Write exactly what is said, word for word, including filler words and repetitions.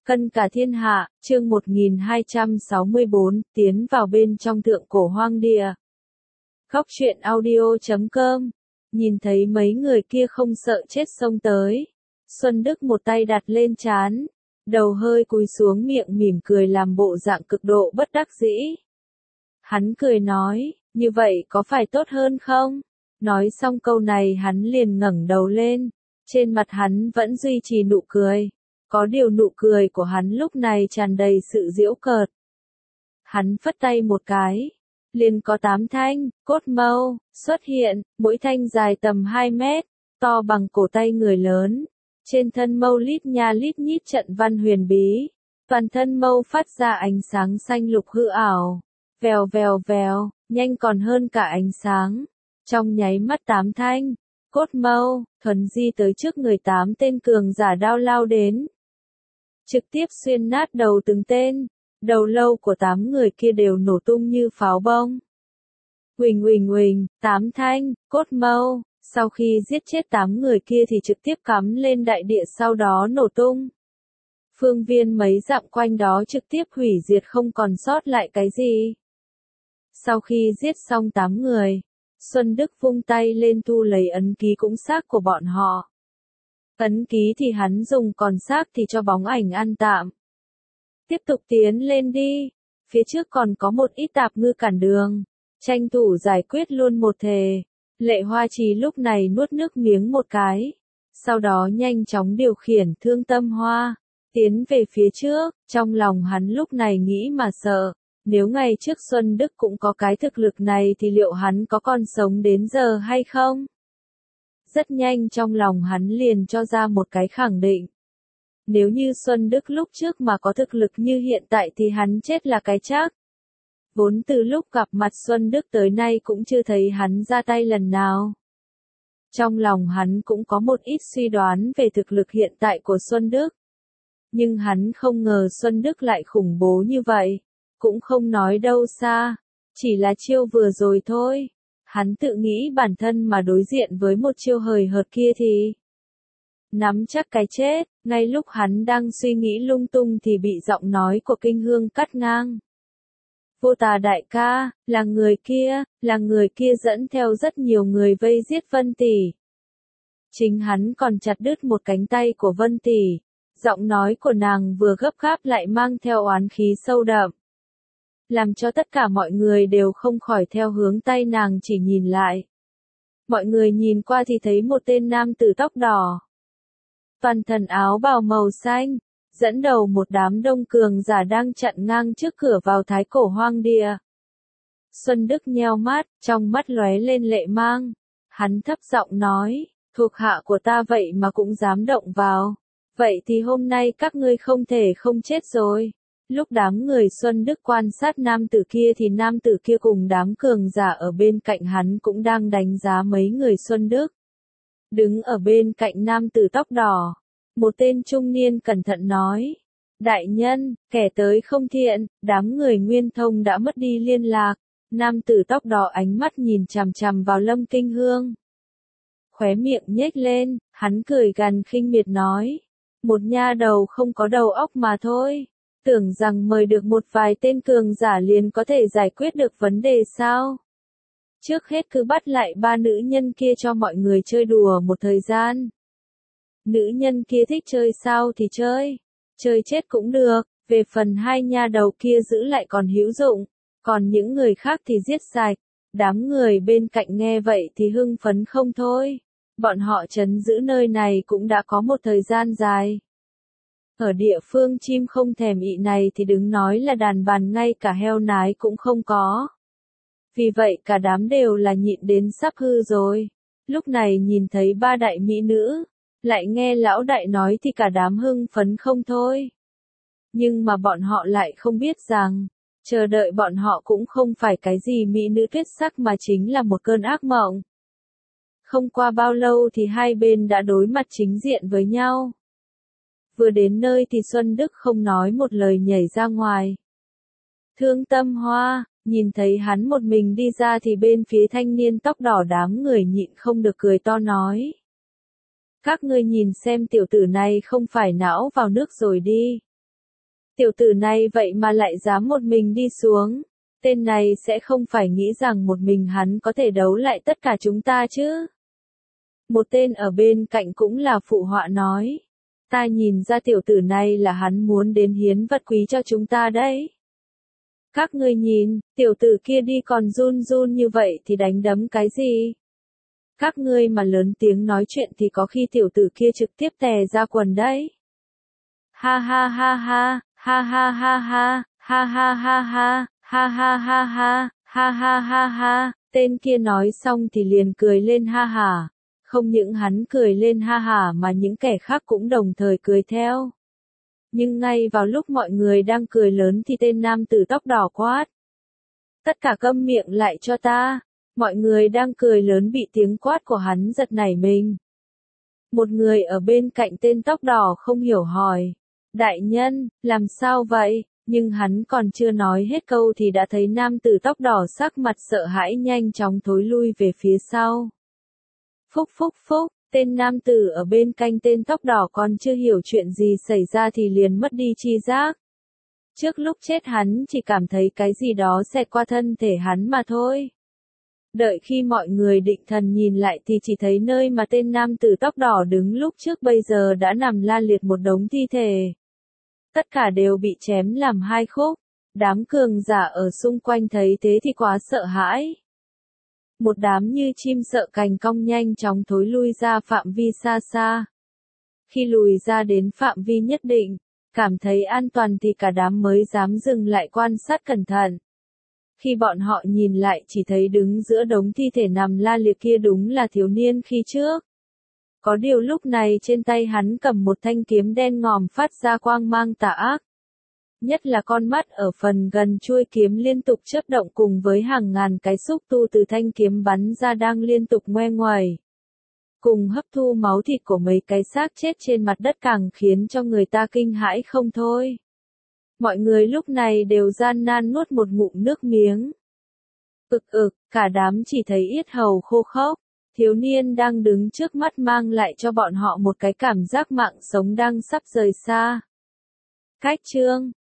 Cân cả thiên hạ, chương một nghìn hai trăm sáu mươi bốn, tiến vào bên trong thượng cổ hoang địa. Góc truyện audio chấm com. Nhìn thấy mấy người kia không sợ chết xông tới. Xuân Đức một tay đặt lên trán, đầu hơi cúi xuống, miệng mỉm cười làm bộ dạng cực độ bất đắc dĩ. Hắn cười nói, như vậy có phải tốt hơn không? Nói xong câu này hắn liền ngẩng đầu lên, trên mặt hắn vẫn duy trì nụ cười. Có điều nụ cười của hắn lúc này tràn đầy sự giễu cợt. Hắn phất tay một cái, liền có tám thanh, cốt mâu, xuất hiện, mỗi thanh dài tầm hai mét, to bằng cổ tay người lớn. Trên thân mâu lít nha lít nhít trận văn huyền bí, toàn thân mâu phát ra ánh sáng xanh lục hư ảo, vèo vèo vèo, nhanh còn hơn cả ánh sáng. Trong nháy mắt tám thanh, cốt mâu, thuần di tới trước người tám tên cường giả đao lao đến. Trực tiếp xuyên nát đầu từng tên, đầu lâu của tám người kia đều nổ tung như pháo bông. Huỳnh huỳnh huỳnh, tám thanh, cốt mâu, sau khi giết chết tám người kia thì trực tiếp cắm lên đại địa, sau đó nổ tung. Phương viên mấy dặm quanh đó trực tiếp hủy diệt, không còn sót lại cái gì. Sau khi giết xong tám người, Xuân Đức vung tay lên thu lấy ấn ký cũng xác của bọn họ. Ấn ký thì hắn dùng, còn xác thì cho bóng ảnh ăn tạm. Tiếp tục tiến lên đi, phía trước còn có một ít tạp ngư cản đường, tranh thủ giải quyết luôn một thề. Lệ Hoa Trì lúc này nuốt nước miếng một cái, sau đó nhanh chóng điều khiển Thương Tâm Hoa, tiến về phía trước. Trong lòng hắn lúc này nghĩ mà sợ, nếu ngày trước Xuân Đức cũng có cái thực lực này thì liệu hắn có còn sống đến giờ hay không? Rất nhanh trong lòng hắn liền cho ra một cái khẳng định. Nếu như Xuân Đức lúc trước mà có thực lực như hiện tại thì hắn chết là cái chắc. Vốn từ lúc gặp mặt Xuân Đức tới nay cũng chưa thấy hắn ra tay lần nào. Trong lòng hắn cũng có một ít suy đoán về thực lực hiện tại của Xuân Đức. Nhưng hắn không ngờ Xuân Đức lại khủng bố như vậy. Cũng không nói đâu xa, chỉ là chiêu vừa rồi thôi. Hắn tự nghĩ bản thân mà đối diện với một chiêu hời hợt kia thì nắm chắc cái chết. Ngay lúc hắn đang suy nghĩ lung tung thì bị giọng nói của Kinh Hương cắt ngang. Vô Tà đại ca, là người kia, là người kia dẫn theo rất nhiều người vây giết Vân Tỷ. Chính hắn còn chặt đứt một cánh tay của Vân Tỷ. Giọng nói của nàng vừa gấp gáp lại mang theo oán khí sâu đậm, làm cho tất cả mọi người đều không khỏi theo hướng tay nàng chỉ nhìn lại. Mọi người nhìn qua thì thấy một tên nam tử tóc đỏ, toàn thân áo bào màu xanh, dẫn đầu một đám đông cường giả đang chặn ngang trước cửa vào thái cổ hoang địa. Xuân Đức nheo mắt, trong mắt lóe lên lệ mang. Hắn thấp giọng nói, thuộc hạ của ta vậy mà cũng dám động vào. Vậy thì hôm nay các ngươi không thể không chết rồi. Lúc đám người Xuân Đức quan sát nam tử kia thì nam tử kia cùng đám cường giả ở bên cạnh hắn cũng đang đánh giá mấy người Xuân Đức. Đứng ở bên cạnh nam tử tóc đỏ, một tên trung niên cẩn thận nói, đại nhân, kẻ tới không thiện. Đám người Nguyên Thông đã mất đi liên lạc. Nam tử tóc đỏ ánh mắt nhìn chằm chằm vào Lâm Kinh Hương. Khóe miệng nhếch lên, hắn cười gằn khinh miệt nói, một nha đầu không có đầu óc mà thôi. Tưởng rằng mời được một vài tên cường giả liền có thể giải quyết được vấn đề sao? Trước hết cứ bắt lại ba nữ nhân kia cho mọi người chơi đùa một thời gian. Nữ nhân kia thích chơi sao thì chơi, chơi chết cũng được. Về phần hai nha đầu kia giữ lại còn hữu dụng, còn những người khác thì giết sạch. Đám người bên cạnh nghe vậy thì hưng phấn không thôi. Bọn họ trấn giữ nơi này cũng đã có một thời gian dài. Ở địa phương chim không thèm ị này thì đừng nói là đàn bàn, ngay cả heo nái cũng không có. Vì vậy cả đám đều là nhịn đến sắp hư rồi. Lúc này nhìn thấy ba đại mỹ nữ, lại nghe lão đại nói thì cả đám hưng phấn không thôi. Nhưng mà bọn họ lại không biết rằng, chờ đợi bọn họ cũng không phải cái gì mỹ nữ tuyệt sắc mà chính là một cơn ác mộng. Không qua bao lâu thì hai bên đã đối mặt chính diện với nhau. Vừa đến nơi thì Xuân Đức không nói một lời nhảy ra ngoài. Thương Tâm Hoa, nhìn thấy hắn một mình đi ra thì bên phía thanh niên tóc đỏ đám người nhịn không được cười to nói. Các ngươi nhìn xem tiểu tử này không phải não vào nước rồi đi. Tiểu tử này vậy mà lại dám một mình đi xuống. Tên này sẽ không phải nghĩ rằng một mình hắn có thể đấu lại tất cả chúng ta chứ. Một tên ở bên cạnh cũng là phụ họa nói. Ta nhìn ra tiểu tử này là hắn muốn đến hiến vật quý cho chúng ta đấy. Các ngươi nhìn, tiểu tử kia đi còn run run như vậy thì đánh đấm cái gì? Các ngươi mà lớn tiếng nói chuyện thì có khi tiểu tử kia trực tiếp tè ra quần đấy. Ha ha ha ha, ha ha ha ha, ha ha ha ha, ha ha ha ha, ha ha ha ha, tên kia nói xong thì liền cười lên ha hả. Không những hắn cười lên ha hả mà những kẻ khác cũng đồng thời cười theo. Nhưng ngay vào lúc mọi người đang cười lớn thì tên nam tử tóc đỏ quát. Tất cả câm miệng lại cho ta. Mọi người đang cười lớn bị tiếng quát của hắn giật nảy mình. Một người ở bên cạnh tên tóc đỏ không hiểu hỏi. Đại nhân, làm sao vậy? Nhưng hắn còn chưa nói hết câu thì đã thấy nam tử tóc đỏ sắc mặt sợ hãi nhanh chóng thối lui về phía sau. Phúc phúc phúc, tên nam tử ở bên cạnh tên tóc đỏ còn chưa hiểu chuyện gì xảy ra thì liền mất đi tri giác. Trước lúc chết hắn chỉ cảm thấy cái gì đó xẹt qua thân thể hắn mà thôi. Đợi khi mọi người định thần nhìn lại thì chỉ thấy nơi mà tên nam tử tóc đỏ đứng lúc trước bây giờ đã nằm la liệt một đống thi thể. Tất cả đều bị chém làm hai khúc. Đám cường giả ở xung quanh thấy thế thì quá sợ hãi. Một đám như chim sợ cành cong nhanh chóng thối lui ra phạm vi xa xa. Khi lùi ra đến phạm vi nhất định, cảm thấy an toàn thì cả đám mới dám dừng lại quan sát cẩn thận. Khi bọn họ nhìn lại chỉ thấy đứng giữa đống thi thể nằm la liệt kia đúng là thiếu niên khi trước. Có điều lúc này trên tay hắn cầm một thanh kiếm đen ngòm phát ra quang mang tà ác. Nhất là con mắt ở phần gần chuôi kiếm liên tục chớp động cùng với hàng ngàn cái xúc tu từ thanh kiếm bắn ra đang liên tục ngoe nguẩy. Cùng hấp thu máu thịt của mấy cái xác chết trên mặt đất càng khiến cho người ta kinh hãi không thôi. Mọi người lúc này đều gian nan nuốt một ngụm nước miếng. Ực ực, cả đám chỉ thấy yết hầu khô khốc. Thiếu niên đang đứng trước mắt mang lại cho bọn họ một cái cảm giác mạng sống đang sắp rời xa. Cách chương